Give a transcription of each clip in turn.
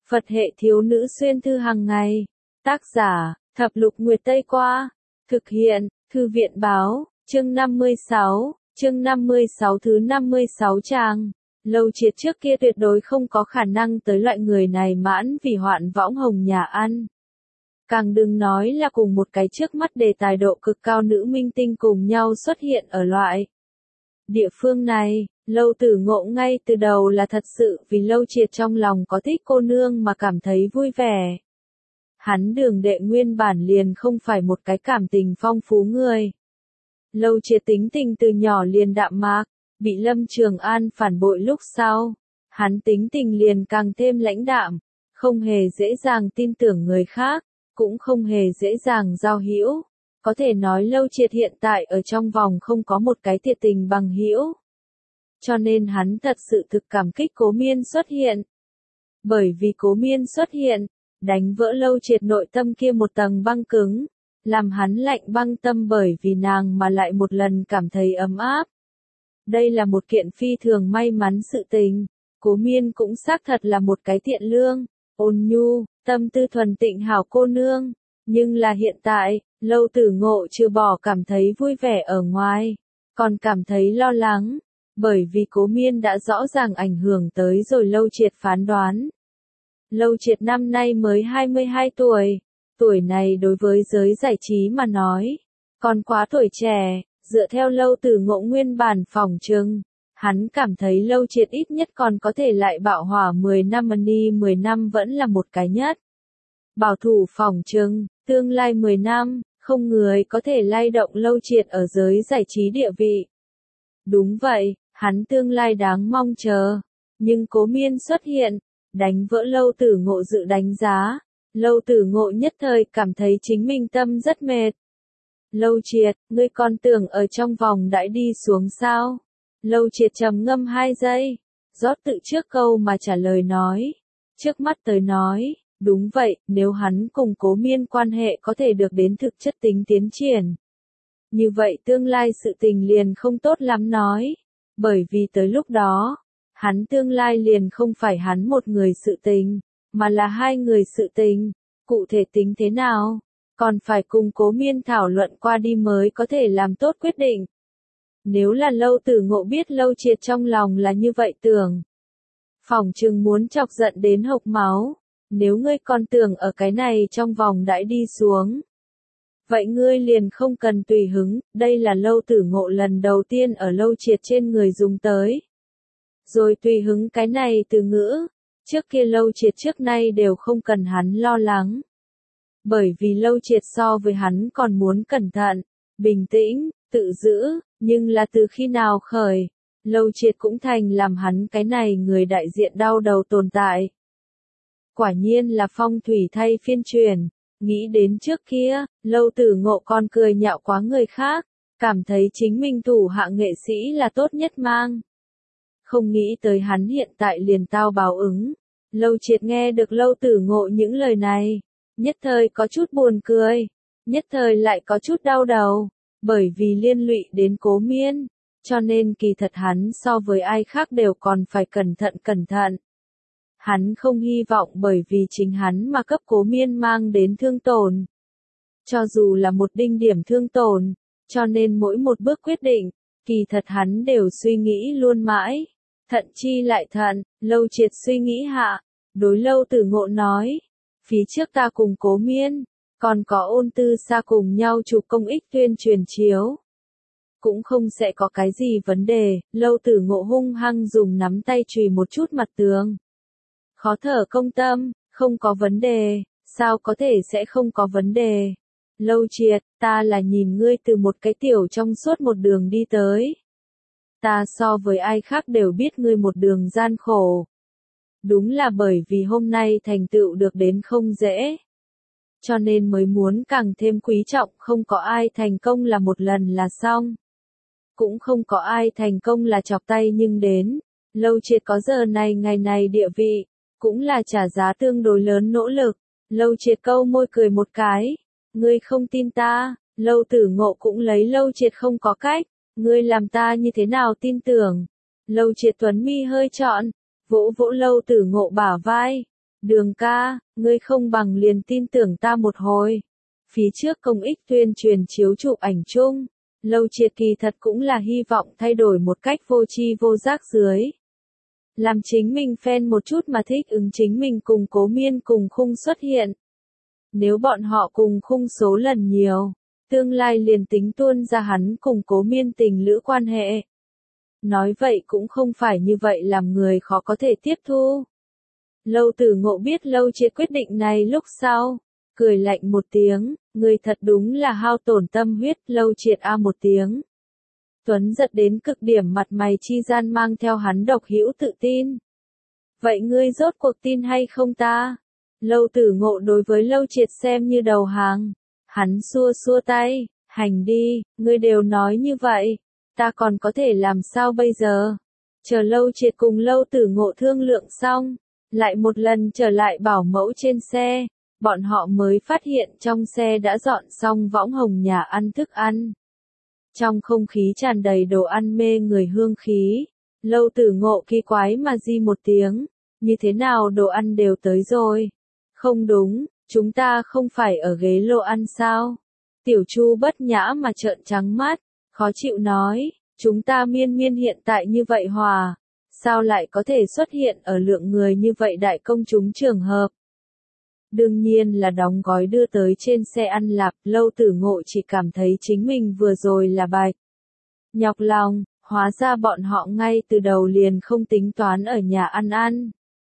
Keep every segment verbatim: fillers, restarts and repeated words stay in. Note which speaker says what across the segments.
Speaker 1: Phật hệ thiếu nữ xuyên thư hàng ngày. Tác giả, Thập Lục Nguyệt Tây Qua. Thực hiện, Thư viện Báo, chương năm mươi sáu, chương năm mươi sáu thứ năm mươi sáu trang. Lâu Triệt trước kia tuyệt đối không có khả năng tới loại người này mãn vì hoạn võng hồng nhà ăn. Càng đừng nói là cùng một cái trước mắt đề tài độ cực cao nữ minh tinh cùng nhau xuất hiện ở loại địa phương này. Lâu Tử Ngộ ngay từ đầu là thật sự vì Lâu Triệt trong lòng có thích cô nương mà cảm thấy vui vẻ. Hắn Đường đệ nguyên bản liền không phải một cái cảm tình phong phú người. Lâu Triệt tính tình từ nhỏ liền đạm mạc, bị Lâm Trường An phản bội lúc sau. Hắn tính tình liền càng thêm lãnh đạm, không hề dễ dàng tin tưởng người khác, cũng không hề dễ dàng giao hữu. Có thể nói Lâu Triệt hiện tại ở trong vòng không có một cái thiệt tình bằng hữu. Cho nên hắn thật sự thực cảm kích Cố Miên xuất hiện. Bởi vì Cố Miên xuất hiện, đánh vỡ Lâu Triệt nội tâm kia một tầng băng cứng, làm hắn lạnh băng tâm bởi vì nàng mà lại một lần cảm thấy ấm áp. Đây là một kiện phi thường may mắn sự tình. Cố Miên cũng xác thật là một cái thiện lương, ôn nhu, tâm tư thuần tịnh hảo cô nương. Nhưng là hiện tại, Lâu Tử Ngộ trừ bỏ cảm thấy vui vẻ ở ngoài, còn cảm thấy lo lắng. Bởi vì Cố Miên đã rõ ràng ảnh hưởng tới rồi Lâu Triệt phán đoán. Lâu Triệt năm nay mới hai mươi hai tuổi, tuổi này đối với giới giải trí mà nói, còn quá tuổi trẻ. Dựa theo Lâu Tử Ngộ nguyên bản phỏng chừng, hắn cảm thấy Lâu Triệt ít nhất còn có thể lại bạo hỏa mười năm, money mười năm vẫn là một cái nhất. Bảo thủ phỏng chừng, tương lai mười năm, không người có thể lay động Lâu Triệt ở giới giải trí địa vị. Đúng vậy, hắn tương lai đáng mong chờ. Nhưng Cố Miên xuất hiện, đánh vỡ Lâu Tử Ngộ dự đánh giá. Lâu Tử Ngộ nhất thời cảm thấy chính mình tâm rất mệt. Lâu Triệt, ngươi còn tưởng ở trong vòng đãi đi xuống sao? Lâu Triệt trầm ngâm hai giây, rót tự trước câu mà trả lời nói. Trước mắt tới nói, đúng vậy, nếu hắn cùng Cố Miên quan hệ có thể được đến thực chất tính tiến triển. Như vậy tương lai sự tình liền không tốt lắm nói. Bởi vì tới lúc đó, hắn tương lai liền không phải hắn một người sự tình, mà là hai người sự tình. Cụ thể tính thế nào? Còn phải cùng Cố Miên thảo luận qua đi mới có thể làm tốt quyết định. Nếu là Lâu Tử Ngộ biết Lâu Triệt trong lòng là như vậy tưởng, phỏng chừng muốn chọc giận đến hộc máu. Nếu ngươi còn tưởng ở cái này trong vòng đãi đi xuống, vậy ngươi liền không cần tùy hứng. Đây là Lâu Tử Ngộ lần đầu tiên ở Lâu Triệt trên người dùng tới. Rồi tùy hứng cái này từ ngữ, trước kia Lâu Triệt trước nay đều không cần hắn lo lắng. Bởi vì Lâu Triệt so với hắn còn muốn cẩn thận, bình tĩnh, tự giữ, nhưng là từ khi nào khởi, Lâu Triệt cũng thành làm hắn cái này người đại diện đau đầu tồn tại. Quả nhiên là phong thủy thay phiên chuyển, nghĩ đến trước kia, Lâu Tử Ngộ còn cười nhạo quá người khác, cảm thấy chính mình thủ hạ nghệ sĩ là tốt nhất mang. Không nghĩ tới hắn hiện tại liền tao báo ứng. Lâu Triệt nghe được Lâu Tử Ngộ những lời này, nhất thời có chút buồn cười, nhất thời lại có chút đau đầu, bởi vì liên lụy đến Cố Miên, cho nên kỳ thật hắn so với ai khác đều còn phải cẩn thận cẩn thận. Hắn không hy vọng bởi vì chính hắn mà cấp Cố Miên mang đến thương tổn. Cho dù là một đinh điểm thương tổn, cho nên mỗi một bước quyết định, kỳ thật hắn đều suy nghĩ luôn mãi. Thận chi lại thận, Lâu Triệt suy nghĩ hạ, đối Lâu Tử Ngộ nói. Phía trước ta cùng Cố Miên, còn có Ôn Tư Sa cùng nhau chụp công ích tuyên truyền chiếu. Cũng không sẽ có cái gì vấn đề. Lâu Tử Ngộ hung hăng dùng nắm tay chùy một chút mặt tường. Khó thở công tâm, không có vấn đề, sao có thể sẽ không có vấn đề. Lâu Triệt, ta là nhìn ngươi từ một cái tiểu trong suốt một đường đi tới. Ta so với ai khác đều biết ngươi một đường gian khổ. Đúng là bởi vì hôm nay thành tựu được đến không dễ. Cho nên mới muốn càng thêm quý trọng, không có ai thành công là một lần là xong. Cũng không có ai thành công là chọc tay nhưng đến. Lâu Triệt có giờ này ngày này địa vị, cũng là trả giá tương đối lớn nỗ lực. Lâu Triệt câu môi cười một cái. Ngươi không tin ta, Lâu Tử Ngộ cũng lấy Lâu Triệt không có cách. Ngươi làm ta như thế nào tin tưởng? Lâu Triệt tuấn mi hơi trọn, vỗ vỗ Lâu Tử Ngộ bả vai. Đường ca, ngươi không bằng liền tin tưởng ta một hồi. Phía trước công ích tuyên truyền chiếu chụp ảnh chung, Lâu Triệt kỳ thật cũng là hy vọng thay đổi một cách vô tri vô giác dưới. Làm chính mình fan một chút mà thích ứng chính mình cùng Cố Miên cùng khung xuất hiện. Nếu bọn họ cùng khung số lần nhiều, tương lai liền tính tuôn ra hắn cùng Cố Miên tình lữ quan hệ. Nói vậy cũng không phải như vậy làm người khó có thể tiếp thu. Lâu Tử Ngộ biết Lâu Triệt quyết định này lúc sau, cười lạnh một tiếng, người thật đúng là hao tổn tâm huyết. Lâu Triệt a một tiếng. Tuấn giật đến cực điểm, mặt mày chi gian mang theo hắn độc hữu tự tin. Vậy ngươi rốt cuộc tin hay không ta? Lâu Tử Ngộ đối với Lâu Triệt xem như đầu hàng. Hắn xua xua tay, hành đi, ngươi đều nói như vậy, ta còn có thể làm sao bây giờ? Chờ Lâu Triệt cùng Lâu Tử Ngộ thương lượng xong, lại một lần trở lại bảo mẫu trên xe, bọn họ mới phát hiện trong xe đã dọn xong võng hồng nhà ăn thức ăn. Trong không khí tràn đầy đồ ăn mê người hương khí, Lâu Tử Ngộ kỳ quái mà di một tiếng, như thế nào đồ ăn đều tới rồi? Không đúng, chúng ta không phải ở ghế lô ăn sao? Tiểu Chu bất nhã mà trợn trắng mắt, khó chịu nói, chúng ta miên miên hiện tại như vậy hòa, sao lại có thể xuất hiện ở lượng người như vậy đại công chúng trường hợp? Đương nhiên là đóng gói đưa tới trên xe ăn lạp. Lâu Tử Ngộ chỉ cảm thấy chính mình vừa rồi là bạch nhọc lòng, hóa ra bọn họ ngay từ đầu liền không tính toán ở nhà ăn ăn.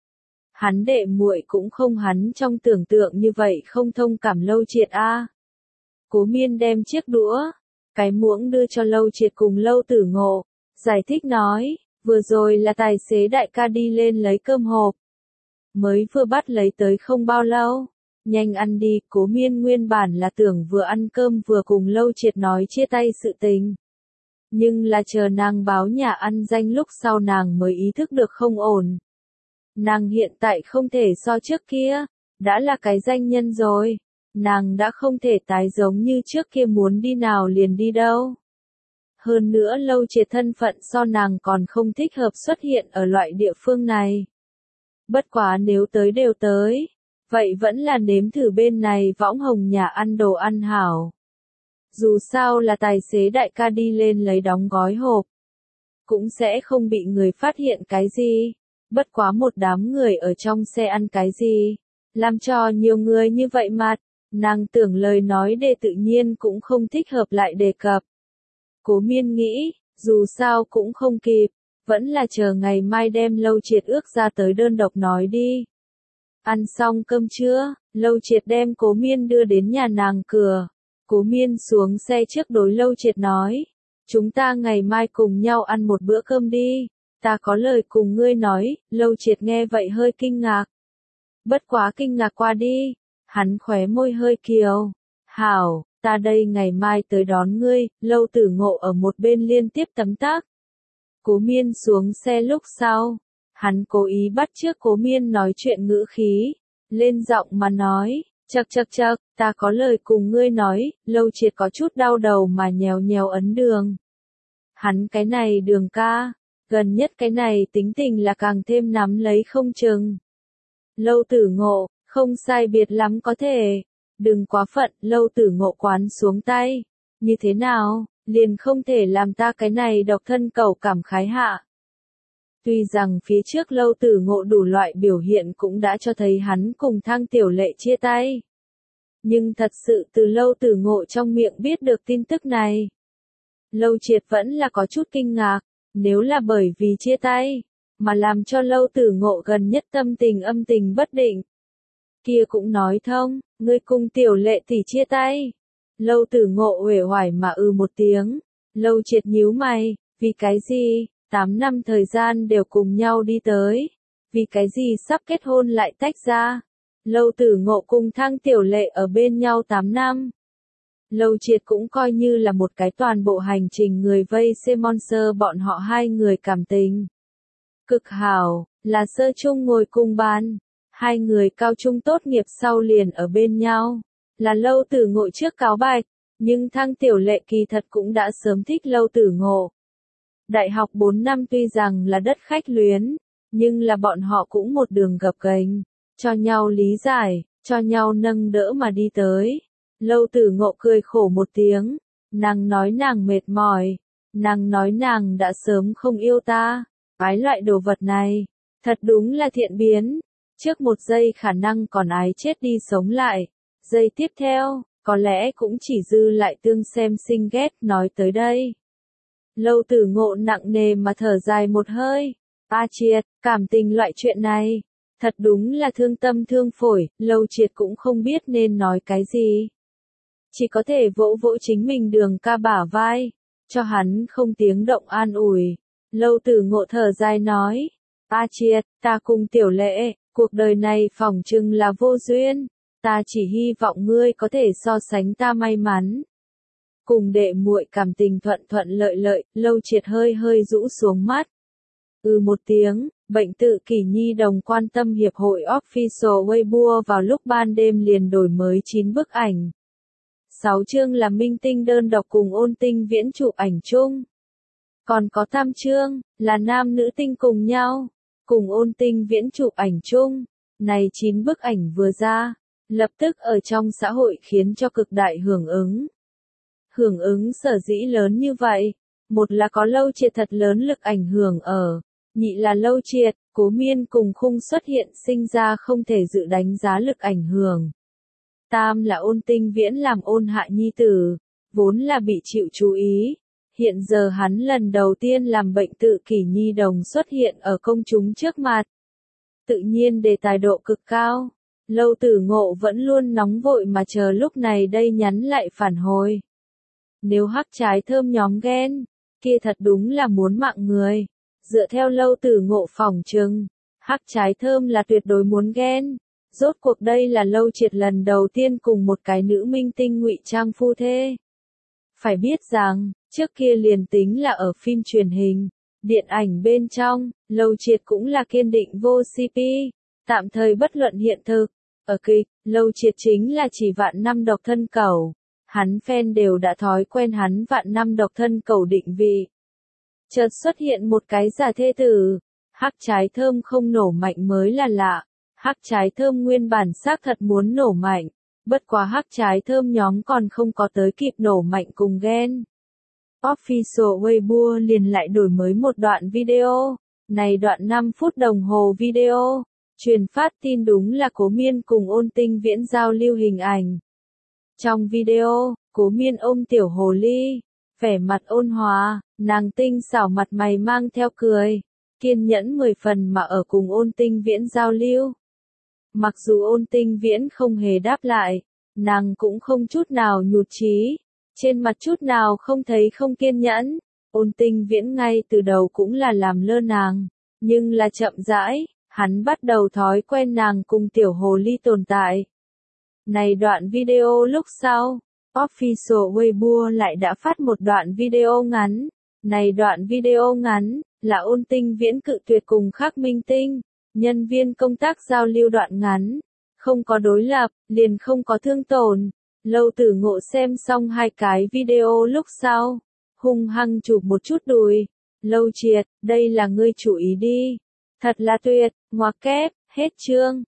Speaker 1: Hắn đệ muội cũng không hắn trong tưởng tượng như vậy không thông cảm Lâu Triệt a. Cố Miên đem chiếc đũa, cái muỗng đưa cho Lâu Triệt cùng Lâu Tử Ngộ, giải thích nói, vừa rồi là tài xế đại ca đi lên lấy cơm hộp. Mới vừa bắt lấy tới không bao lâu, nhanh ăn đi. Cố Miên nguyên bản là tưởng vừa ăn cơm vừa cùng Lâu Triệt nói chia tay sự tình. Nhưng là chờ nàng báo nhà ăn danh lúc sau nàng mới ý thức được không ổn. Nàng hiện tại không thể so trước kia, đã là cái danh nhân rồi, nàng đã không thể tái giống như trước kia muốn đi nào liền đi đâu. Hơn nữa Lâu Triệt thân phận so nàng còn không thích hợp xuất hiện ở loại địa phương này. Bất quá nếu tới đều tới, vậy vẫn là nếm thử bên này võng hồng nhà ăn đồ ăn hảo. Dù sao là tài xế đại ca đi lên lấy đóng gói hộp, cũng sẽ không bị người phát hiện cái gì. Bất quá một đám người ở trong xe ăn cái gì, làm cho nhiều người như vậy mặt, nàng tưởng lời nói để tự nhiên cũng không thích hợp lại đề cập. Cố Miên nghĩ, dù sao cũng không kịp, vẫn là chờ ngày mai đem Lâu Triệt ước ra tới đơn độc nói đi. Ăn xong cơm trưa, Lâu Triệt đem Cố Miên đưa đến nhà nàng cửa. Cố Miên xuống xe trước đối Lâu Triệt nói, chúng ta ngày mai cùng nhau ăn một bữa cơm đi, ta có lời cùng ngươi nói. Lâu Triệt nghe vậy hơi kinh ngạc. Bất quá kinh ngạc qua đi, hắn khóe môi hơi kiều. Hảo, ta đây ngày mai tới đón ngươi. Lâu Tử Ngộ ở một bên liên tiếp tấm tắc. Cố Miên xuống xe lúc sau, hắn cố ý bắt chước Cố Miên nói chuyện ngữ khí, lên giọng mà nói, chậc chậc chậc, ta có lời cùng ngươi nói. Lâu Triệt có chút đau đầu mà nhèo nhèo ấn đường. Hắn cái này đường ca, gần nhất cái này tính tình là càng thêm nắm lấy không chừng. Lâu Tử Ngộ, không sai biệt lắm có thể, đừng quá phận. Lâu Tử Ngộ quán xuống tay, như thế nào, liền không thể làm ta cái này độc thân cầu cảm khái hạ. Tuy rằng phía trước Lâu Tử Ngộ đủ loại biểu hiện cũng đã cho thấy hắn cùng Thang Tiểu Lệ chia tay. Nhưng thật sự từ Lâu Tử Ngộ trong miệng biết được tin tức này, Lâu Triệt vẫn là có chút kinh ngạc. Nếu là bởi vì chia tay, mà làm cho Lâu Tử Ngộ gần nhất tâm tình âm tình bất định, kia cũng nói thông, ngươi cùng Tiểu Lệ tỷ chia tay. Lâu Tử Ngộ uể oải mà ư một tiếng. Lâu Triệt nhíu mày, vì cái gì, tám năm thời gian đều cùng nhau đi tới, vì cái gì sắp kết hôn lại tách ra. Lâu Tử Ngộ cùng Thang Tiểu Lệ ở bên nhau tám năm. Lâu Triệt cũng coi như là một cái toàn bộ hành trình người vây xem monster bọn họ hai người cảm tình cực hảo, là sơ chung ngồi cùng bàn. Hai người cao trung tốt nghiệp sau liền ở bên nhau, là Lâu Tử Ngộ trước cáo bạch, nhưng Thang Tiểu Lệ kỳ thật cũng đã sớm thích Lâu Tử Ngộ. Đại học bốn năm tuy rằng là đất khách luyến, nhưng là bọn họ cũng một đường gập ghềnh, cho nhau lý giải, cho nhau nâng đỡ mà đi tới. Lâu Tử Ngộ cười khổ một tiếng, nàng nói nàng mệt mỏi, nàng nói nàng đã sớm không yêu ta, ái loại đồ vật này, thật đúng là thiện biến, trước một giây khả năng còn ái chết đi sống lại, giây tiếp theo, có lẽ cũng chỉ dư lại tương xem sinh ghét. Nói tới đây, Lâu Tử Ngộ nặng nề mà thở dài một hơi, a triệt, cảm tình loại chuyện này, thật đúng là thương tâm thương phổi. Lâu Triệt cũng không biết nên nói cái gì, chỉ có thể vỗ vỗ chính mình Đường ca bả vai, cho hắn không tiếng động an ủi. Lâu Tử Ngộ thở dài nói, a triệt, ta cùng Tiểu Lệ, cuộc đời này phỏng chừng là vô duyên, ta chỉ hy vọng ngươi có thể so sánh ta may mắn. Cùng đệ muội cảm tình thuận thuận lợi lợi. Lâu Triệt hơi hơi rũ xuống mắt. Ừ một tiếng, bệnh tự kỷ nhi đồng quan tâm hiệp hội official Weibo vào lúc ban đêm liền đổi mới chín bức ảnh. sáu chương là minh tinh đơn độc cùng Ôn Tinh Viễn chụp ảnh chung. Còn có tam chương, là nam nữ tinh cùng nhau, cùng Ôn Tinh Viễn chụp ảnh chung. Này chín bức ảnh vừa ra, lập tức ở trong xã hội khiến cho cực đại hưởng ứng. Hưởng ứng sở dĩ lớn như vậy, một là có Lâu Triệt thật lớn lực ảnh hưởng ở, nhị là Lâu Triệt, Cố Miên cùng Khung xuất hiện sinh ra không thể dự đánh giá lực ảnh hưởng. Tam là Ôn Tinh Viễn làm Ôn Hạ nhi tử, vốn là bị chịu chú ý, hiện giờ hắn lần đầu tiên làm bệnh tự kỷ nhi đồng xuất hiện ở công chúng trước mặt. Tự nhiên đề tài độ cực cao, Lâu Tử Ngộ vẫn luôn nóng vội mà chờ lúc này đây nhắn lại phản hồi. Nếu hắc trái thơm nhóm ghen, kia thật đúng là muốn mạng người. Dựa theo Lâu Tử Ngộ phỏng chừng, hắc trái thơm là tuyệt đối muốn ghen. Rốt cuộc đây là Lâu Triệt lần đầu tiên cùng một cái nữ minh tinh ngụy trang phu thê. Phải biết rằng, trước kia liền tính là ở phim truyền hình, điện ảnh bên trong, Lâu Triệt cũng là kiên định vô xê pê, tạm thời bất luận hiện thực. Ở kịch, Lâu Triệt chính là chỉ vạn năm độc thân cẩu. Hắn fan đều đã thói quen hắn vạn năm độc thân cẩu định vị. Chợt xuất hiện một cái giả thê tử, hắc trái thơm không nổ mạnh mới là lạ. Hắc trái thơm nguyên bản xác thật muốn nổ mạnh, bất quá hắc trái thơm nhóm còn không có tới kịp nổ mạnh cùng ghen. Official Weibo liền lại đổi mới một đoạn video, này đoạn năm phút đồng hồ video, truyền phát tin đúng là Cố Miên cùng Ôn Tinh Viễn giao lưu hình ảnh. Trong video, Cố Miên ôm tiểu hồ ly, vẻ mặt ôn hòa, nàng tinh xảo mặt mày mang theo cười, kiên nhẫn mười phần mà ở cùng Ôn Tinh Viễn giao lưu. Mặc dù Ôn Tinh Viễn không hề đáp lại, nàng cũng không chút nào nhụt chí, trên mặt chút nào không thấy không kiên nhẫn. Ôn Tinh Viễn ngay từ đầu cũng là làm lơ nàng, nhưng là chậm rãi, hắn bắt đầu thói quen nàng cùng tiểu hồ ly tồn tại. Này đoạn video lúc sau, Official Weibo lại đã phát một đoạn video ngắn. Này đoạn video ngắn, là Ôn Tinh Viễn cự tuyệt cùng khác minh tinh, nhân viên công tác giao lưu đoạn ngắn. Không có đối lập, liền không có thương tổn. Lâu Tử Ngộ xem xong hai cái video lúc sau, hung hăng chụp một chút đùi. Lâu Triệt, đây là ngươi chủ ý đi. Thật là tuyệt, ngoặc kép, hết chương.